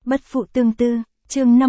Bất phụ tương tư, chương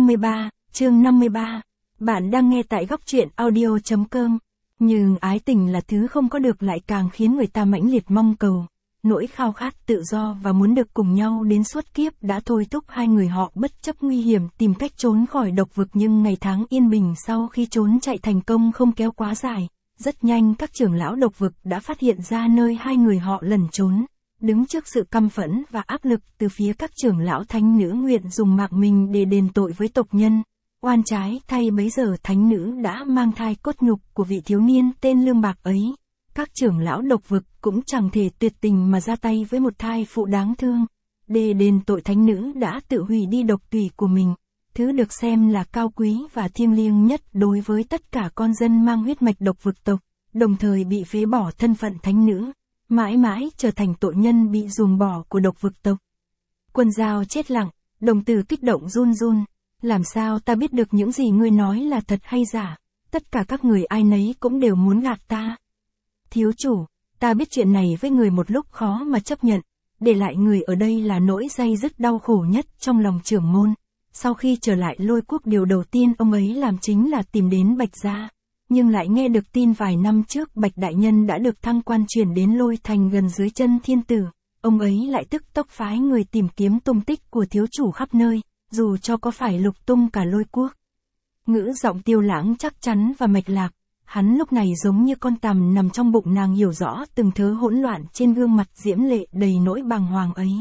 53. Bạn đang nghe tại góc truyện audio.com. Nhưng ái tình là thứ không có được lại càng khiến người ta mãnh liệt mong cầu. Nỗi khao khát tự do và muốn được cùng nhau đến suốt kiếp đã thôi thúc hai người họ bất chấp nguy hiểm tìm cách trốn khỏi độc vực, nhưng ngày tháng yên bình sau khi trốn chạy thành công không kéo quá dài. Rất nhanh các trưởng lão độc vực đã phát hiện ra nơi hai người họ lẩn trốn. Đứng trước sự căm phẫn và áp lực từ phía các trưởng lão, thánh nữ nguyện dùng mạng mình để đền tội với tộc nhân. Oan trái thay bấy giờ thánh nữ đã mang thai cốt nhục của vị thiếu niên tên Lương Bạc ấy. Các trưởng lão độc vực cũng chẳng thể tuyệt tình mà ra tay với một thai phụ đáng thương. Để đền tội, thánh nữ đã tự hủy đi độc tủy của mình, thứ được xem là cao quý và thiêng liêng nhất đối với tất cả con dân mang huyết mạch độc vực tộc, đồng thời bị phế bỏ thân phận thánh nữ, mãi mãi trở thành tội nhân bị ruồng bỏ của độc vực tộc. Quân Giao chết lặng, đồng tử kích động run run. Làm sao ta biết được những gì ngươi nói là thật hay giả? Tất cả các người ai nấy cũng đều muốn gạt ta. Thiếu chủ, ta biết chuyện này với người một lúc khó mà chấp nhận. Để lại người ở đây là nỗi day dứt đau khổ nhất trong lòng trưởng môn. Sau khi trở lại Lôi Quốc, điều đầu tiên ông ấy làm chính là tìm đến Bạch Gia. Nhưng lại nghe được tin vài năm trước Bạch Đại Nhân đã được thăng quan chuyển đến Lôi Thành gần dưới chân thiên tử. Ông ấy lại tức tốc phái người tìm kiếm tung tích của thiếu chủ khắp nơi, dù cho có phải lục tung cả Lôi Quốc. Ngữ giọng Tiêu Lãng chắc chắn và mạch lạc, hắn lúc này giống như con tằm nằm trong bụng nàng, hiểu rõ từng thớ hỗn loạn trên gương mặt diễm lệ đầy nỗi bàng hoàng ấy.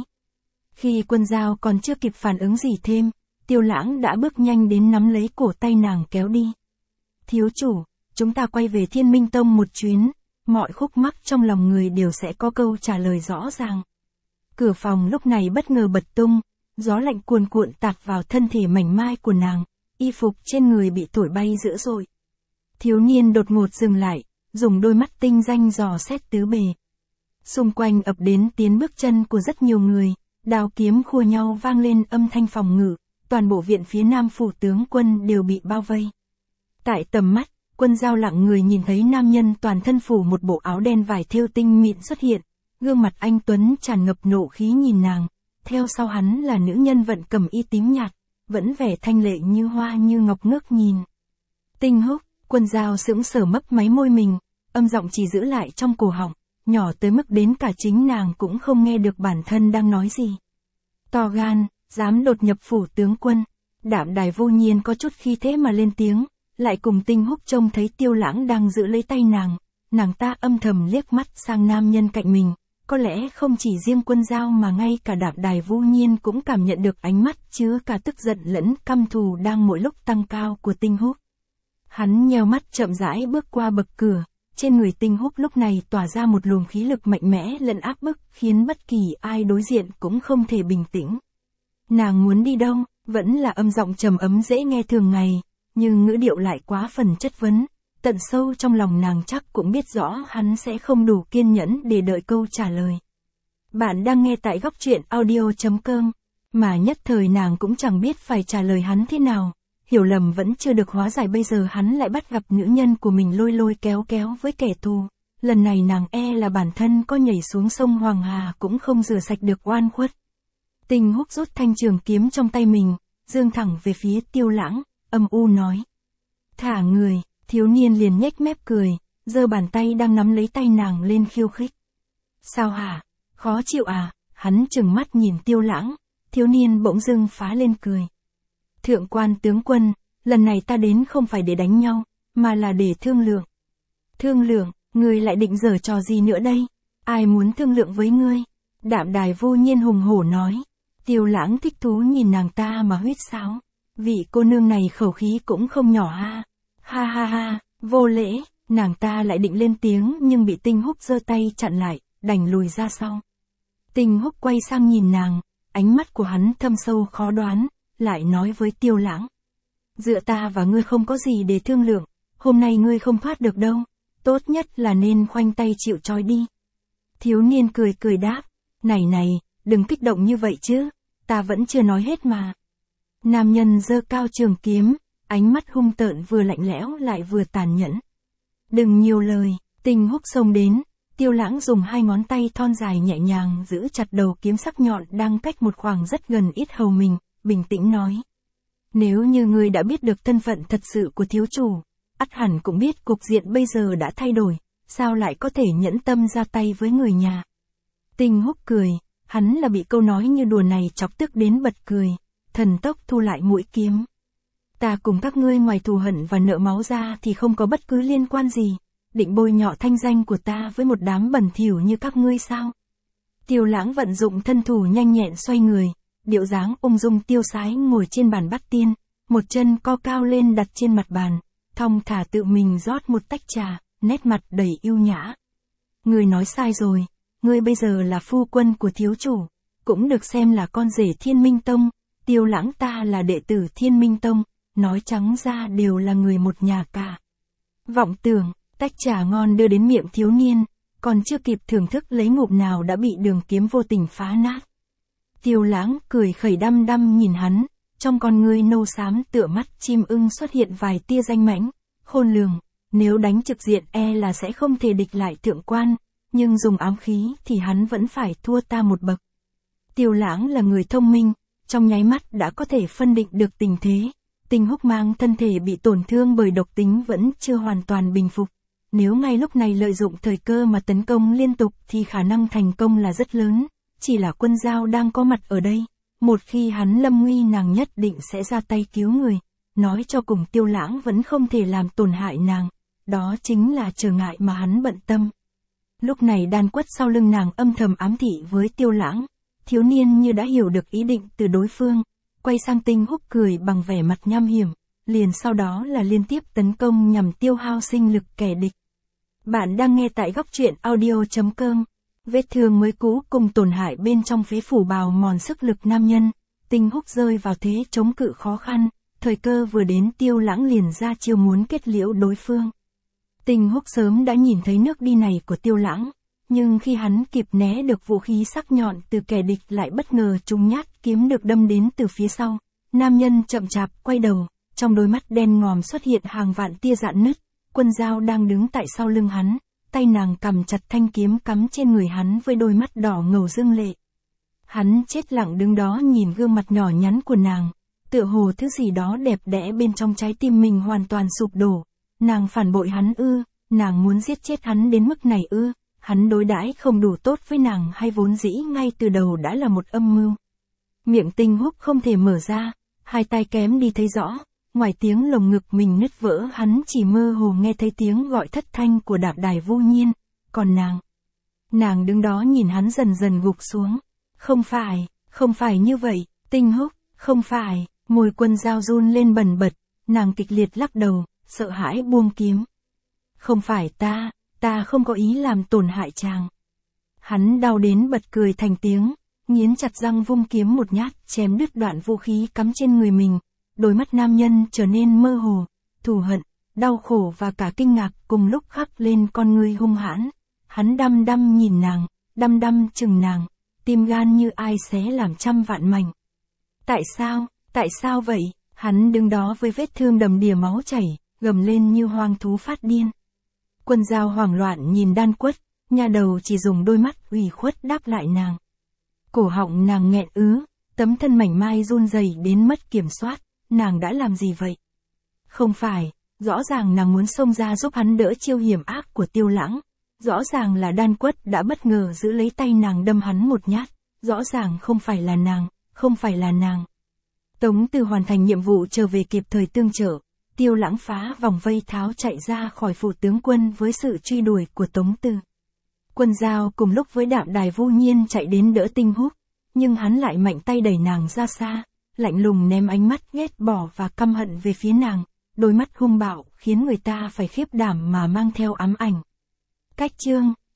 Khi Quân Giao còn chưa kịp phản ứng gì thêm, Tiêu Lãng đã bước nhanh đến nắm lấy cổ tay nàng kéo đi. Thiếu chủ, chúng ta quay về Thiên Minh Tông một chuyến, mọi khúc mắc trong lòng người đều sẽ có câu trả lời rõ ràng. Cửa phòng lúc này bất ngờ bật tung, gió lạnh cuồn cuộn tạt vào thân thể mảnh mai của nàng, y phục trên người bị thổi bay dữ dội. Thiếu niên đột ngột dừng lại, dùng đôi mắt tinh danh dò xét tứ bề. Xung quanh ập đến tiếng bước chân của rất nhiều người, đao kiếm khua nhau vang lên âm thanh phòng ngự, toàn bộ viện phía nam phủ tướng quân đều bị bao vây. Tại tầm mắt, Quân Giao lặng người nhìn thấy nam nhân toàn thân phủ một bộ áo đen vải thêu tinh mịn xuất hiện, gương mặt anh tuấn tràn ngập nộ khí nhìn nàng. Theo sau hắn là nữ nhân vận cẩm y tím nhạt, vẫn vẻ thanh lệ như hoa như ngọc ngước nhìn. Tinh Húc. Quân Giao sững sờ mấp máy môi mình, âm giọng chỉ giữ lại trong cổ họng, nhỏ tới mức đến cả chính nàng cũng không nghe được bản thân đang nói gì. To gan, dám đột nhập phủ tướng quân. Đạm Đài vô nhiên có chút khí thế mà lên tiếng, lại cùng Tinh Húc trông thấy Tiêu Lãng đang giữ lấy tay nàng ta âm thầm liếc mắt sang nam nhân cạnh mình. Có lẽ không chỉ riêng Quân Giao mà ngay cả Đạm Đài vô nhiên cũng cảm nhận được ánh mắt chứa cả tức giận lẫn căm thù đang mỗi lúc tăng cao của Tinh Húc. Hắn nheo mắt chậm rãi bước qua bậc cửa, trên người Tinh Húc lúc này tỏa ra một luồng khí lực mạnh mẽ lẫn áp bức, khiến bất kỳ ai đối diện cũng không thể bình tĩnh. Nàng muốn đi đâu? Vẫn là âm giọng trầm ấm dễ nghe thường ngày, nhưng ngữ điệu lại quá phần chất vấn. Tận sâu trong lòng nàng chắc cũng biết rõ hắn sẽ không đủ kiên nhẫn để đợi câu trả lời. Bạn đang nghe tại góc truyện audio.com, mà nhất thời nàng cũng chẳng biết phải trả lời hắn thế nào. Hiểu lầm vẫn chưa được hóa giải, bây giờ hắn lại bắt gặp nữ nhân của mình lôi lôi kéo kéo với kẻ thù. Lần này nàng e là bản thân có nhảy xuống sông Hoàng Hà cũng không rửa sạch được oan khuất. Tinh Húc rút thanh trường kiếm trong tay mình, giương thẳng về phía Tiêu Lãng, âm u nói. Thả người. Thiếu niên liền nhếch mép cười, giơ bàn tay đang nắm lấy tay nàng lên khiêu khích. Sao hả? Khó chịu à? Hắn trừng mắt nhìn Tiêu Lãng, thiếu niên bỗng dưng phá lên cười. Thượng quan tướng quân, lần này ta đến không phải để đánh nhau, mà là để thương lượng. Thương lượng, ngươi lại định giở trò gì nữa đây? Ai muốn thương lượng với ngươi? Đạm Đài vô nhiên hùng hổ nói. Tiêu Lãng thích thú nhìn nàng ta mà huýt sáo. Vị cô nương này khẩu khí cũng không nhỏ ha. Ha ha ha, vô lễ. Nàng ta lại định lên tiếng nhưng bị Tinh Húc giơ tay chặn lại, đành lùi ra sau. Tinh Húc quay sang nhìn nàng, ánh mắt của hắn thâm sâu khó đoán, lại nói với Tiêu Lãng. Dựa ta và ngươi không có gì để thương lượng, hôm nay ngươi không thoát được đâu, tốt nhất là nên khoanh tay chịu trói đi. Thiếu niên cười cười đáp, này, đừng kích động như vậy chứ, ta vẫn chưa nói hết mà. Nam nhân giơ cao trường kiếm, ánh mắt hung tợn vừa lạnh lẽo lại vừa tàn nhẫn. Đừng nhiều lời. Tinh Húc xông đến, Tiêu Lãng dùng hai ngón tay thon dài nhẹ nhàng giữ chặt đầu kiếm sắc nhọn đang cách một khoảng rất gần yết hầu mình, bình tĩnh nói. Nếu như ngươi đã biết được thân phận thật sự của thiếu chủ, ắt hẳn cũng biết cục diện bây giờ đã thay đổi, sao lại có thể nhẫn tâm ra tay với người nhà. Tinh Húc cười, hắn là bị câu nói như đùa này chọc tức đến bật cười, thần tốc thu lại mũi kiếm. Ta cùng các ngươi ngoài thù hận và nợ máu ra thì không có bất cứ liên quan gì, định bôi nhọ thanh danh của ta với một đám bẩn thỉu như các ngươi sao? Tiêu Lãng vận dụng thân thủ nhanh nhẹn xoay người, điệu dáng ung dung tiêu sái ngồi trên bàn bát tiên, một chân co cao lên đặt trên mặt bàn, thong thả tự mình rót một tách trà, nét mặt đầy yêu nhã. Ngươi nói sai rồi, ngươi bây giờ là phu quân của thiếu chủ, cũng được xem là con rể Thiên Minh Tông, Tiêu Lãng ta là đệ tử Thiên Minh Tông, nói trắng ra đều là người một nhà cả. Vọng tưởng, tách trà ngon đưa đến miệng thiếu niên, còn chưa kịp thưởng thức lấy ngụm nào đã bị Đường Kiếm vô tình phá nát. Tiêu Lãng cười khẩy đăm đăm nhìn hắn, trong con ngươi nâu xám tựa mắt chim ưng xuất hiện vài tia danh mãnh, khôn lường, nếu đánh trực diện là sẽ không thể địch lại thượng quan, nhưng dùng ám khí thì hắn vẫn phải thua ta một bậc. Tiêu Lãng là người thông minh, trong nháy mắt đã có thể phân định được tình thế. Tinh Húc mang thân thể bị tổn thương bởi độc tính vẫn chưa hoàn toàn bình phục. Nếu ngay lúc này lợi dụng thời cơ mà tấn công liên tục thì khả năng thành công là rất lớn, chỉ là Quân Dao đang có mặt ở đây. Một khi hắn lâm nguy nàng nhất định sẽ ra tay cứu người, nói cho cùng Tiêu Lãng vẫn không thể làm tổn hại nàng, đó chính là trở ngại mà hắn bận tâm. Lúc này Đan Quất sau lưng nàng âm thầm ám thị với Tiêu Lãng, thiếu niên như đã hiểu được ý định từ đối phương, quay sang Tinh Húc cười bằng vẻ mặt nham hiểm, liền sau đó là liên tiếp tấn công nhằm tiêu hao sinh lực kẻ địch. Bạn đang nghe tại Góc Truyện Audio.com. Vết thương mới cũ cùng tổn hại bên trong phế phủ bào mòn sức lực nam nhân, Tinh Húc rơi vào thế chống cự khó khăn, thời cơ vừa đến Tiêu Lãng liền ra chiêu muốn kết liễu đối phương. Tinh Húc sớm đã nhìn thấy nước đi này của Tiêu Lãng, nhưng khi hắn kịp né được vũ khí sắc nhọn từ kẻ địch lại bất ngờ trúng nhát kiếm được đâm đến từ phía sau. Nam nhân chậm chạp quay đầu, trong đôi mắt đen ngòm xuất hiện hàng vạn tia rạn nứt. Quân Dao đang đứng tại sau lưng hắn, tay nàng cầm chặt thanh kiếm cắm trên người hắn với đôi mắt đỏ ngầu rưng lệ. Hắn chết lặng đứng đó nhìn gương mặt nhỏ nhắn của nàng, tựa hồ thứ gì đó đẹp đẽ bên trong trái tim mình hoàn toàn sụp đổ. Nàng phản bội hắn ư, nàng muốn giết chết hắn đến mức này ư, hắn đối đãi không đủ tốt với nàng hay vốn dĩ ngay từ đầu đã là một âm mưu. Miệng Tinh Húc không thể mở ra, hai tay kém đi thấy rõ, ngoài tiếng lồng ngực mình nứt vỡ hắn chỉ mơ hồ nghe thấy tiếng gọi thất thanh của Đạp Đài Vô Nhiên, còn nàng đứng đó nhìn hắn dần dần gục xuống. Không phải như vậy, Tinh Húc, không phải, môi Quân Dao run lên bần bật, nàng kịch liệt lắc đầu, sợ hãi buông kiếm. Không phải ta không có ý làm tổn hại chàng. Hắn đau đến bật cười thành tiếng, nghiến chặt răng vung kiếm một nhát chém đứt đoạn vũ khí cắm trên người mình. Đôi mắt nam nhân trở nên mơ hồ, thù hận, đau khổ và cả kinh ngạc cùng lúc khắc lên con ngươi hung hãn. Hắn đăm đăm nhìn nàng, đăm đăm chừng nàng, tim gan như ai xé làm trăm vạn mảnh. Tại sao vậy? Hắn đứng đó với vết thương đầm đìa máu chảy, gầm lên như hoang thú phát điên. Quân Dao hoảng loạn nhìn Đan Quất, nha đầu chỉ dùng đôi mắt ủy khuất đáp lại nàng. Cổ họng nàng nghẹn ứ, tấm thân mảnh mai run rẩy đến mất kiểm soát. Nàng đã làm gì vậy? Không phải, rõ ràng nàng muốn xông ra giúp hắn đỡ chiêu hiểm ác của Tiêu Lãng. Rõ ràng là Đan Quất đã bất ngờ giữ lấy tay nàng đâm hắn một nhát. Rõ ràng không phải là nàng. Tống Từ hoàn thành nhiệm vụ trở về kịp thời tương trợ. Tiêu Lãng phá vòng vây tháo chạy ra khỏi phủ tướng quân với sự truy đuổi của Tống Từ. Quân Dao cùng lúc với Đạp Đài Vô Nhiên chạy đến đỡ Tinh Húc, nhưng hắn lại mạnh tay đẩy nàng ra xa, lạnh lùng ném ánh mắt ghét bỏ và căm hận về phía nàng, đôi mắt hung bạo khiến người ta phải khiếp đảm mà mang theo ám ảnh. Cách chương